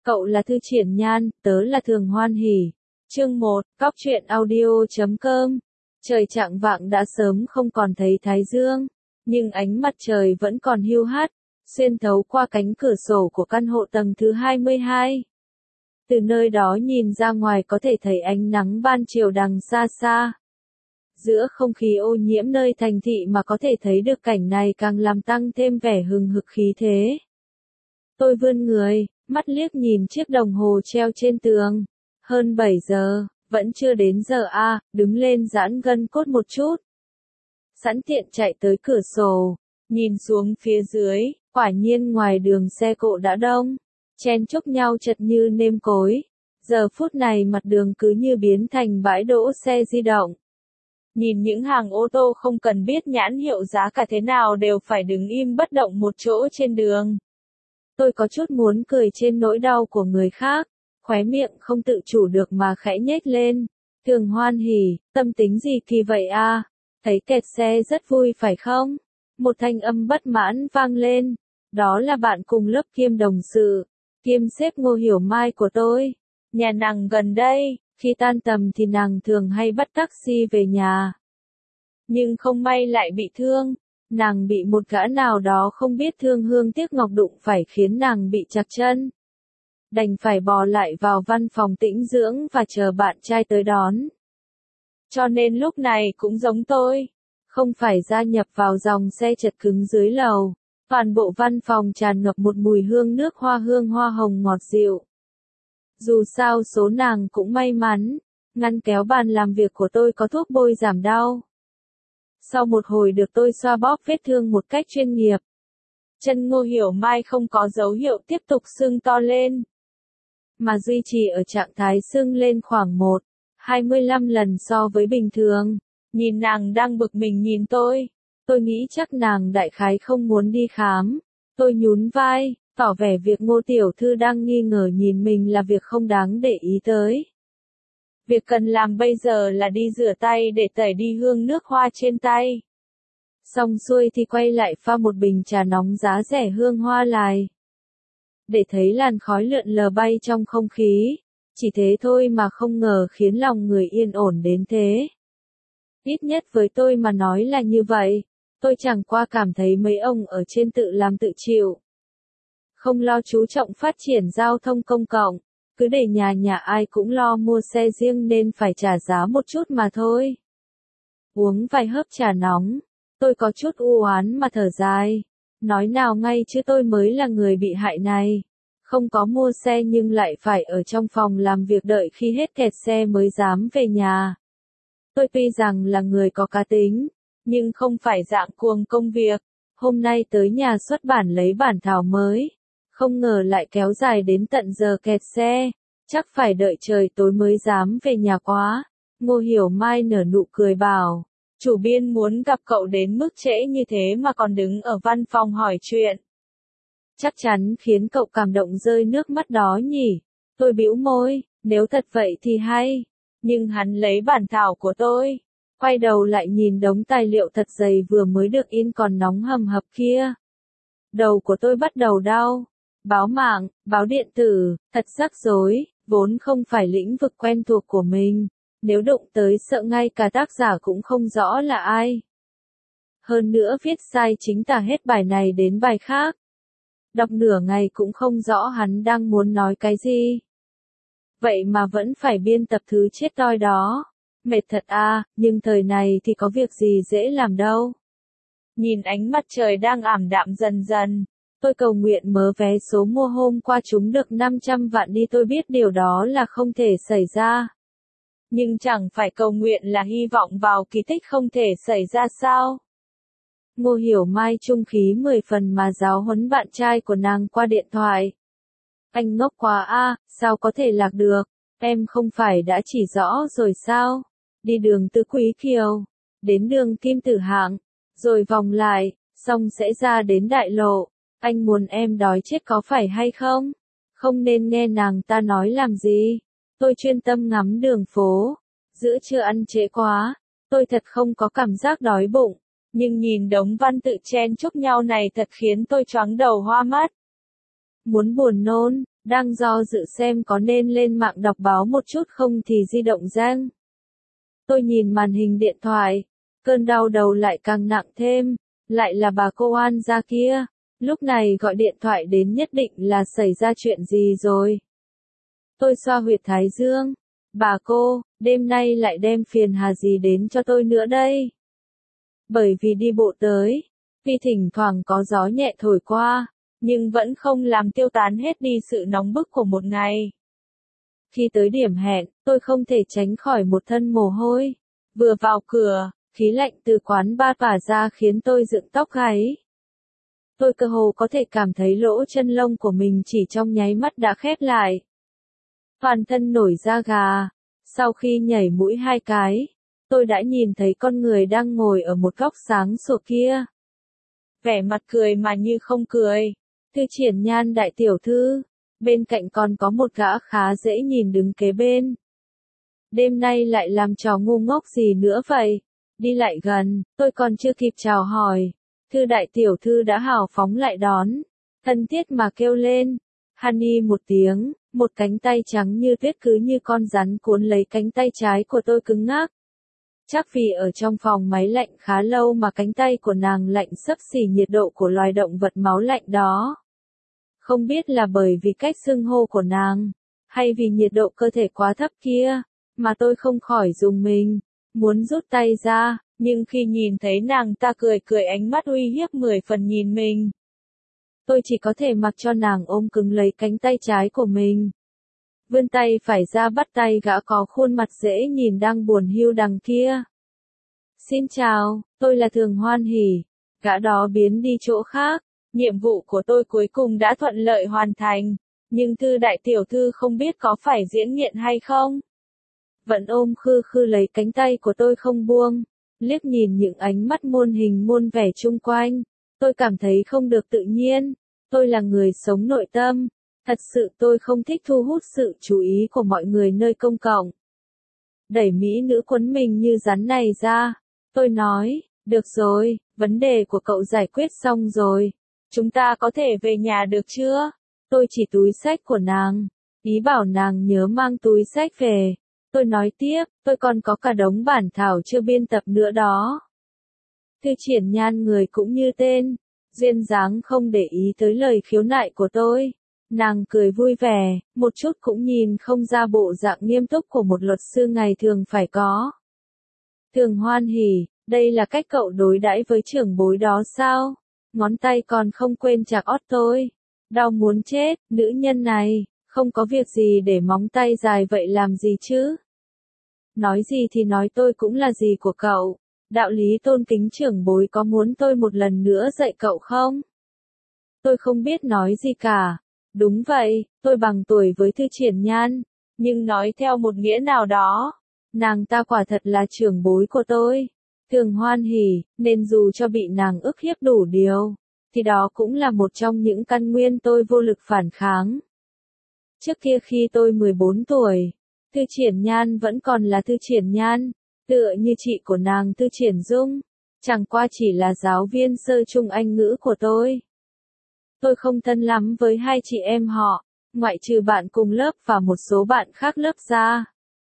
Cậu là Thư Triển Nhan, tớ là Thường Hoan Hỉ. Chương 1, Cóc truyện audio.com. Trời chạng vạng đã sớm không còn thấy thái dương, nhưng ánh mặt trời vẫn còn hiu hắt, xuyên thấu qua cánh cửa sổ của căn hộ tầng thứ 22. Từ nơi đó nhìn ra ngoài có thể thấy ánh nắng ban chiều đằng xa xa. Giữa không khí ô nhiễm nơi thành thị mà có thể thấy được cảnh này càng làm tăng thêm vẻ hừng hực khí thế. Tôi vươn người, mắt liếc nhìn chiếc đồng hồ treo trên tường. Hơn 7 giờ, vẫn chưa đến giờ a, đứng lên giãn gân cốt một chút. Sẵn tiện chạy tới cửa sổ, nhìn xuống phía dưới, quả nhiên ngoài đường xe cộ đã đông, chen chúc nhau chật như nêm cối. Giờ phút này mặt đường cứ như biến thành bãi đỗ xe di động. Nhìn những hàng ô tô không cần biết nhãn hiệu giá cả thế nào đều phải đứng im bất động một chỗ trên đường. Tôi có chút muốn cười trên nỗi đau của người khác, khóe miệng không tự chủ được mà khẽ nhếch lên. Thường Hoan Hỉ, tâm tính gì kỳ vậy a? Thấy kẹt xe rất vui phải không? Một thanh âm bất mãn vang lên. Đó là bạn cùng lớp kiêm đồng sự, kiêm sếp Ngô Hiểu Mai của tôi. Nhà nàng gần đây, khi tan tầm thì nàng thường hay bắt taxi về nhà. Nhưng không may lại bị thương. Nàng bị một gã nào đó không biết thương hương tiếc ngọc đụng phải khiến nàng bị trặc chân. Đành phải bò lại vào văn phòng tĩnh dưỡng và chờ bạn trai tới đón. Cho nên lúc này cũng giống tôi. Không phải gia nhập vào dòng xe chật cứng dưới lầu. Toàn bộ văn phòng tràn ngập một mùi hương nước hoa hương hoa hồng ngọt dịu. Dù sao số nàng cũng may mắn. Ngăn kéo bàn làm việc của tôi có thuốc bôi giảm đau. Sau một hồi được tôi xoa bóp vết thương một cách chuyên nghiệp. Chân Ngô Hiểu Mai không có dấu hiệu tiếp tục sưng to lên, mà duy trì ở trạng thái sưng lên khoảng 1,25 lần so với bình thường. Nhìn nàng đang bực mình nhìn tôi nghĩ chắc nàng đại khái không muốn đi khám. Tôi nhún vai, tỏ vẻ việc Ngô tiểu thư đang nghi ngờ nhìn mình là việc không đáng để ý tới. Việc cần làm bây giờ là đi rửa tay để tẩy đi hương nước hoa trên tay. Xong xuôi thì quay lại pha một bình trà nóng giá rẻ hương hoa lại. Để thấy làn khói lượn lờ bay trong không khí. Chỉ thế thôi mà không ngờ khiến lòng người yên ổn đến thế. Ít nhất với tôi mà nói là như vậy. Tôi chẳng qua cảm thấy mấy ông ở trên tự làm tự chịu. Không lo chú trọng phát triển giao thông công cộng. Cứ để nhà ai cũng lo mua xe riêng nên phải trả giá một chút mà thôi. Uống vài hớp trà nóng, tôi có chút u oán mà thở dài. Nói nào ngay chứ tôi mới là người bị hại này. Không có mua xe nhưng lại phải ở trong phòng làm việc đợi khi hết kẹt xe mới dám về nhà. Tôi tuy rằng là người có cá tính, nhưng không phải dạng cuồng công việc. Hôm nay tới nhà xuất bản lấy bản thảo mới. Không ngờ lại kéo dài đến tận giờ kẹt xe, chắc phải đợi trời tối mới dám về nhà quá. Ngô Hiểu Mai nở nụ cười bảo, chủ biên muốn gặp cậu đến mức trễ như thế mà còn đứng ở văn phòng hỏi chuyện. Chắc chắn khiến cậu cảm động rơi nước mắt đó nhỉ. Tôi bĩu môi, nếu thật vậy thì hay. Nhưng hắn lấy bản thảo của tôi, quay đầu lại nhìn đống tài liệu thật dày vừa mới được in còn nóng hầm hập kia. Đầu của tôi bắt đầu đau. Báo mạng, báo điện tử, thật rắc rối, vốn không phải lĩnh vực quen thuộc của mình. Nếu đụng tới sợ ngay cả tác giả cũng không rõ là ai. Hơn nữa viết sai chính tả hết bài này đến bài khác. Đọc nửa ngày cũng không rõ hắn đang muốn nói cái gì. Vậy mà vẫn phải biên tập thứ chết toi đó. Mệt thật à, nhưng thời này thì có việc gì dễ làm đâu. Nhìn ánh mặt trời đang ảm đạm dần dần. Tôi cầu nguyện mớ vé số mua hôm qua trúng được 500 vạn đi, tôi biết điều đó là không thể xảy ra. Nhưng chẳng phải cầu nguyện là hy vọng vào kỳ tích không thể xảy ra sao? Ngô Hiểu Mai trung khí 10 phần mà giáo huấn bạn trai của nàng qua điện thoại. Anh ngốc quá a, sao có thể lạc được? Em không phải đã chỉ rõ rồi sao? Đi đường Tứ Quý Kiều, đến đường Kim Tử Hạng, rồi vòng lại, xong sẽ ra đến đại lộ. Anh muốn em đói chết có phải hay không? Không nên nghe nàng ta nói làm gì. Tôi chuyên tâm ngắm đường phố. Giữa trưa ăn trễ quá. Tôi thật không có cảm giác đói bụng. Nhưng nhìn đống văn tự chen chúc nhau này thật khiến tôi choáng đầu hoa mắt. Muốn buồn nôn, Đang do dự xem có nên lên mạng đọc báo một chút không thì di động reng. Tôi nhìn màn hình điện thoại, cơn đau đầu lại càng nặng thêm, lại là bà cô An gia kia, lúc này gọi điện thoại đến nhất định là xảy ra chuyện gì rồi. Tôi xoa huyệt thái dương, bà cô, đêm nay lại đem phiền hà gì đến cho tôi nữa đây? Bởi vì đi bộ tới, tuy thỉnh thoảng có gió nhẹ thổi qua, nhưng vẫn không làm tiêu tán hết đi sự nóng bức của một ngày. Khi tới điểm hẹn, tôi không thể tránh khỏi một thân mồ hôi. Vừa vào cửa, khí lạnh từ quán bar tỏa ra khiến tôi dựng tóc gáy. Tôi cơ hồ có thể cảm thấy lỗ chân lông của mình chỉ trong nháy mắt đã khép lại. Toàn thân nổi da gà. Sau khi nhảy mũi 2 cái, tôi đã nhìn thấy con người đang ngồi ở một góc sáng sủa kia. Vẻ mặt cười mà như không cười. Thư Triển Nhan đại tiểu thư. Bên cạnh còn có một gã khá dễ nhìn đứng kế bên. Đêm nay lại làm trò ngu ngốc gì nữa vậy? Đi lại gần, tôi còn chưa kịp chào hỏi. Thư đại tiểu thư đã hào phóng lại đón. Thân thiết mà kêu lên. Honey một tiếng, một cánh tay trắng như tuyết cứ như con rắn cuốn lấy cánh tay trái của tôi cứng ngắc. Chắc vì ở trong phòng máy lạnh khá lâu mà cánh tay của nàng lạnh xấp xỉ nhiệt độ của loài động vật máu lạnh đó. Không biết là bởi vì cách xưng hô của nàng, hay vì nhiệt độ cơ thể quá thấp kia, mà tôi không khỏi rùng mình, muốn rút tay ra, nhưng khi nhìn thấy nàng ta cười cười ánh mắt uy hiếp 10 phần nhìn mình. Tôi chỉ có thể mặc cho nàng ôm cứng lấy cánh tay trái của mình. Vươn tay phải ra bắt tay gã có khuôn mặt dễ nhìn đang buồn hiu đằng kia. Xin chào, tôi là Thường Hoan Hỉ. Gã đó biến đi chỗ khác. Nhiệm vụ của tôi cuối cùng đã thuận lợi hoàn thành, nhưng Thư đại tiểu thư không biết có phải diễn nghiện hay không. Vẫn ôm khư khư lấy cánh tay của tôi không buông, liếc nhìn những ánh mắt muôn hình muôn vẻ chung quanh, tôi cảm thấy không được tự nhiên. Tôi là người sống nội tâm, thật sự tôi không thích thu hút sự chú ý của mọi người nơi công cộng. Đẩy mỹ nữ quấn mình như rắn này ra, tôi nói, được rồi, vấn đề của cậu giải quyết xong rồi. Chúng ta có thể về nhà được chưa? Tôi chỉ túi xách của nàng, ý bảo nàng nhớ mang túi xách về. Tôi nói tiếp, tôi còn có cả đống bản thảo chưa biên tập nữa đó. Thư Triển Nhan người cũng như tên, duyên dáng không để ý tới lời khiếu nại của tôi. Nàng cười vui vẻ, một chút cũng nhìn không ra bộ dạng nghiêm túc của một luật sư ngày thường phải có. Thường Hoan Hỉ, đây là cách cậu đối đãi với trưởng bối đó sao? Ngón tay còn không quên chạc ót tôi. Đau muốn chết, nữ nhân này, không có việc gì để móng tay dài vậy làm gì chứ? Nói gì thì nói tôi cũng là gì của cậu. Đạo lý tôn kính trưởng bối có muốn tôi một lần nữa dạy cậu không? Tôi không biết nói gì cả. Đúng vậy, tôi bằng tuổi với Thư Triển Nhan, nhưng nói theo một nghĩa nào đó, nàng ta quả thật là trưởng bối của tôi. Thường Hoan Hỉ, nên dù cho bị nàng ức hiếp đủ điều, thì đó cũng là một trong những căn nguyên tôi vô lực phản kháng. Trước kia khi tôi 14 tuổi, Thư Triển Nhan vẫn còn là Thư Triển Nhan, tựa như chị của nàng Thư Triển Dung, chẳng qua chỉ là giáo viên sơ trung Anh ngữ của tôi. Tôi không thân lắm với hai chị em họ, ngoại trừ bạn cùng lớp và một số bạn khác lớp ra.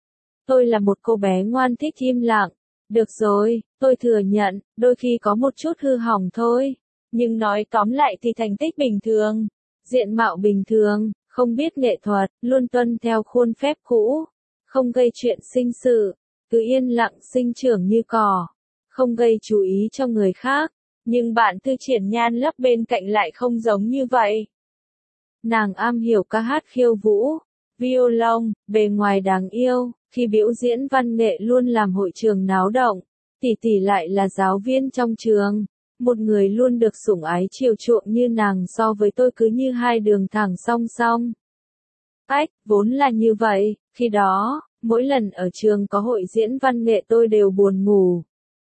Tôi là một cô bé ngoan thích im lặng. Được rồi, tôi thừa nhận, đôi khi có một chút hư hỏng thôi. Nhưng nói tóm lại thì thành tích bình thường, diện mạo bình thường, không biết nghệ thuật, luôn tuân theo khuôn phép cũ, không gây chuyện sinh sự, cứ yên lặng sinh trưởng như cỏ, không gây chú ý cho người khác. Nhưng bạn Thư Triển Nhan lớp bên cạnh lại không giống như vậy. Nàng am hiểu ca hát khiêu vũ, violon, bề ngoài đáng yêu, khi biểu diễn văn nghệ luôn làm hội trường náo động. Tỷ tỷ lại là giáo viên trong trường, một người luôn được sủng ái chiều chuộng như nàng so với tôi cứ như hai đường thẳng song song. Ách, vốn là như vậy, khi đó, mỗi lần ở trường có hội diễn văn nghệ tôi đều buồn ngủ.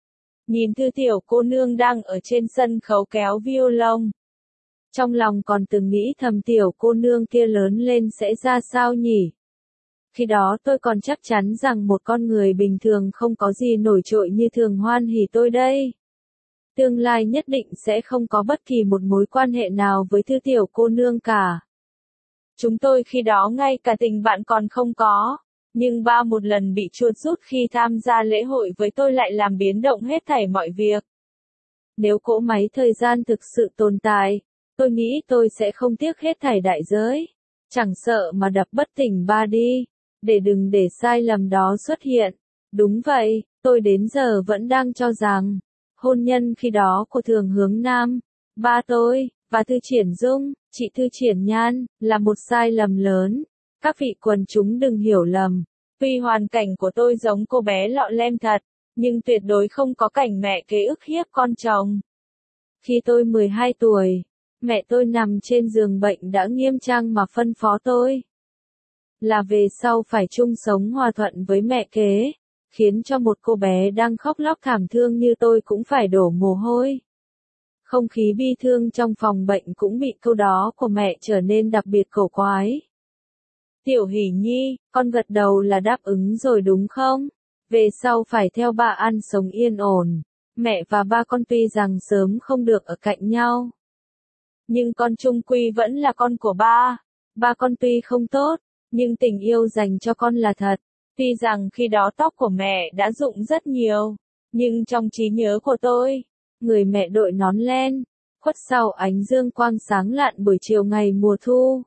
Nhìn Thư tiểu cô nương đang ở trên sân khấu kéo violon. Trong lòng còn từng nghĩ thầm tiểu cô nương kia lớn lên sẽ ra sao nhỉ? Khi đó tôi còn chắc chắn rằng một con người bình thường không có gì nổi trội như Thường Hoan Hỉ tôi đây. Tương lai nhất định sẽ không có bất kỳ một mối quan hệ nào với Thư tiểu cô nương cả. Chúng tôi khi đó ngay cả tình bạn còn không có. Nhưng ba một lần bị chuột rút khi tham gia lễ hội với tôi lại làm biến động hết thảy mọi việc. Nếu cỗ máy thời gian thực sự tồn tại, tôi nghĩ tôi sẽ không tiếc hết thảy đại giới. Chẳng sợ mà đập bất tỉnh ba đi, để đừng để sai lầm đó xuất hiện. Đúng vậy, tôi đến giờ vẫn đang cho rằng, hôn nhân khi đó của Thường Hướng Nam, ba tôi, và Thư Triển Dung, chị Thư Triển Nhan, là một sai lầm lớn. Các vị quần chúng đừng hiểu lầm. Tuy hoàn cảnh của tôi giống cô bé lọ lem thật, nhưng tuyệt đối không có cảnh mẹ kế ức hiếp con chồng. Khi tôi 12 tuổi, mẹ tôi nằm trên giường bệnh đã nghiêm trang mà phân phó tôi là về sau phải chung sống hòa thuận với mẹ kế, khiến cho một cô bé đang khóc lóc thảm thương như tôi cũng phải đổ mồ hôi. Không khí bi thương trong phòng bệnh cũng bị câu đó của mẹ trở nên đặc biệt cổ quái. Tiểu Hỷ Nhi, con gật đầu là đáp ứng rồi đúng không? Về sau phải theo ba ăn sống yên ổn. Mẹ và ba con tuy rằng sớm không được ở cạnh nhau, nhưng con chung quy vẫn là con của ba. Ba con tuy không tốt, nhưng tình yêu dành cho con là thật. Tuy rằng khi đó tóc của mẹ đã rụng rất nhiều, nhưng trong trí nhớ của tôi, người mẹ đội nón len, khuất sau ánh dương quang sáng lạn buổi chiều ngày mùa thu.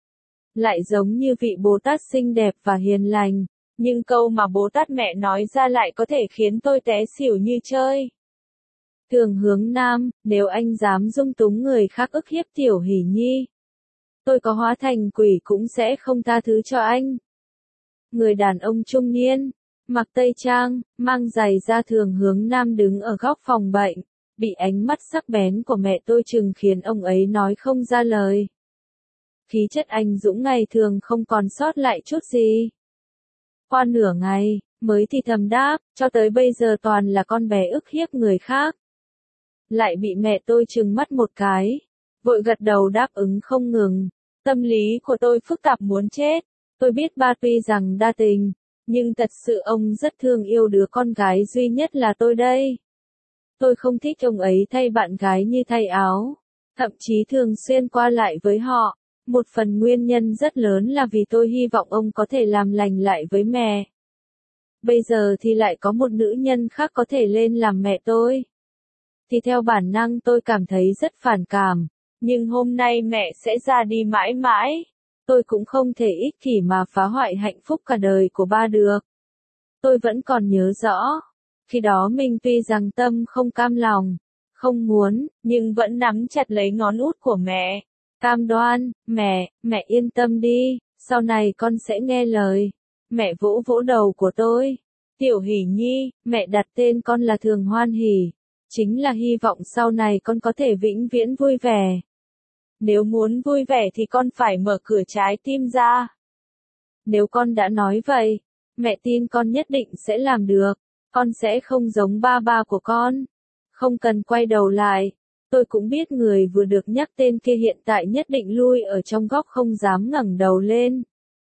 Lại giống như vị Bồ Tát xinh đẹp và hiền lành, nhưng câu mà Bồ Tát mẹ nói ra lại có thể khiến tôi té xỉu như chơi. Thường Hướng Nam, nếu anh dám dung túng người khác ức hiếp Tiểu Hỷ Nhi, tôi có hóa thành quỷ cũng sẽ không tha thứ cho anh. Người đàn ông trung niên, mặc tây trang, mang giày da Thường Hướng Nam đứng ở góc phòng bệnh, bị ánh mắt sắc bén của mẹ tôi trừng khiến ông ấy nói không ra lời. Khí chất anh dũng ngày thường không còn sót lại chút gì. Qua nửa ngày, mới thì thầm đáp, cho tới bây giờ toàn là con bé ức hiếp người khác. Lại bị mẹ tôi trừng mắt một cái, vội gật đầu đáp ứng không ngừng. Tâm lý của tôi phức tạp muốn chết. Tôi biết ba tuy rằng đa tình, nhưng thật sự ông rất thương yêu đứa con gái duy nhất là tôi đây. Tôi không thích ông ấy thay bạn gái như thay áo, thậm chí thường xuyên qua lại với họ. Một phần nguyên nhân rất lớn là vì tôi hy vọng ông có thể làm lành lại với mẹ. Bây giờ thì lại có một nữ nhân khác có thể lên làm mẹ tôi. Thì theo bản năng tôi cảm thấy rất phản cảm. Nhưng hôm nay mẹ sẽ ra đi mãi mãi. Tôi cũng không thể ích kỷ mà phá hoại hạnh phúc cả đời của ba được. Tôi vẫn còn nhớ rõ. Khi đó mình tuy rằng tâm không cam lòng, không muốn, nhưng vẫn nắm chặt lấy ngón út của mẹ. Cam đoan, mẹ yên tâm đi, sau này con sẽ nghe lời. Mẹ vỗ vỗ đầu của tôi. Tiểu Hỷ Nhi, mẹ đặt tên con là Thường Hoan Hỷ. Chính là hy vọng sau này con có thể vĩnh viễn vui vẻ. Nếu muốn vui vẻ thì con phải mở cửa trái tim ra. Nếu con đã nói vậy, mẹ tin con nhất định sẽ làm được. Con sẽ không giống ba của con. Không cần quay đầu lại. Tôi cũng biết người vừa được nhắc tên kia hiện tại nhất định lui ở trong góc không dám ngẩng đầu lên.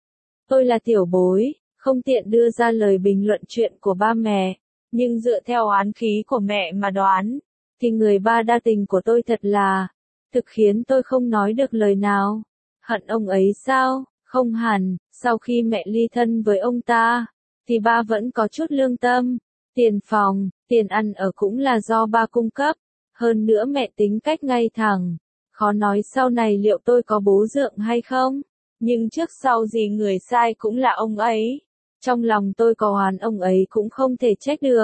Tôi là tiểu bối, không tiện đưa ra lời bình luận chuyện của ba mẹ, nhưng dựa theo oán khí của mẹ mà đoán, thì người ba đa tình của tôi thật là, thực khiến tôi không nói được lời nào. Hận ông ấy sao? Không hẳn, sau khi mẹ ly thân với ông ta, thì ba vẫn có chút lương tâm. Tiền phòng, tiền ăn ở cũng là do ba cung cấp. Hơn nữa mẹ tính cách ngay thẳng. Khó nói sau này liệu tôi có bố dượng hay không. Nhưng trước sau gì người sai cũng là ông ấy. Trong lòng tôi có oán ông ấy cũng không thể trách được.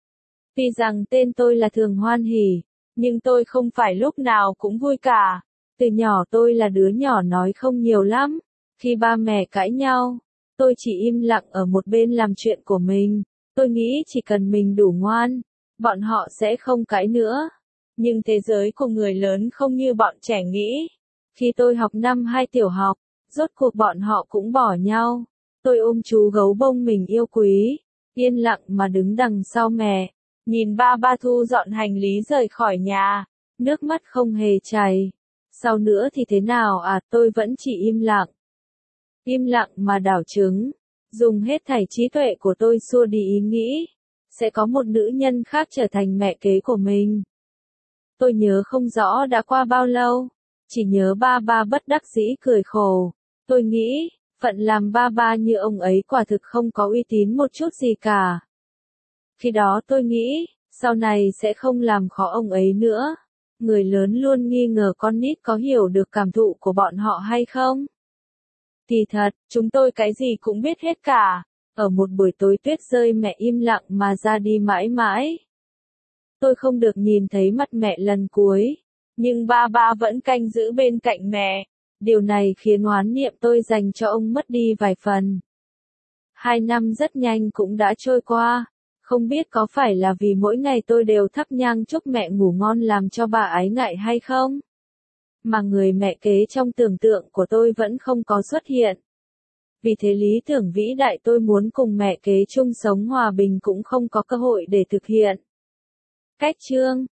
Tuy rằng tên tôi là Thường Hoan Hỷ, nhưng tôi không phải lúc nào cũng vui cả. Từ nhỏ tôi là đứa nhỏ nói không nhiều lắm. Khi ba mẹ cãi nhau, tôi chỉ im lặng ở một bên làm chuyện của mình. Tôi nghĩ chỉ cần mình đủ ngoan, bọn họ sẽ không cãi nữa. Nhưng thế giới của người lớn không như bọn trẻ nghĩ. Khi tôi học năm 2 tiểu học, rốt cuộc bọn họ cũng bỏ nhau. Tôi ôm chú gấu bông mình yêu quý, yên lặng mà đứng đằng sau mẹ, nhìn ba thu dọn hành lý rời khỏi nhà, nước mắt không hề chảy. Sau nữa thì thế nào à, tôi vẫn chỉ im lặng. Im lặng mà đảo trứng, dùng hết thảy trí tuệ của tôi xua đi ý nghĩ, sẽ có một nữ nhân khác trở thành mẹ kế của mình. Tôi nhớ không rõ đã qua bao lâu, chỉ nhớ ba bất đắc dĩ cười khổ. Tôi nghĩ, phận làm ba ba như ông ấy quả thực không có uy tín một chút gì cả. Khi đó tôi nghĩ, sau này sẽ không làm khó ông ấy nữa. Người lớn luôn nghi ngờ con nít có hiểu được cảm thụ của bọn họ hay không. Kỳ thật, chúng tôi cái gì cũng biết hết cả. Ở một buổi tối tuyết rơi mẹ im lặng mà ra đi mãi mãi. Tôi không được nhìn thấy mặt mẹ lần cuối, nhưng ba ba vẫn canh giữ bên cạnh mẹ. Điều này khiến oán niệm tôi dành cho ông mất đi vài phần. 2 năm rất nhanh cũng đã trôi qua. Không biết có phải là vì mỗi ngày tôi đều thắp nhang chúc mẹ ngủ ngon làm cho bà ái ngại hay không? Mà người mẹ kế trong tưởng tượng của tôi vẫn không có xuất hiện. Vì thế lý tưởng vĩ đại tôi muốn cùng mẹ kế chung sống hòa bình cũng không có cơ hội để thực hiện. Cách chương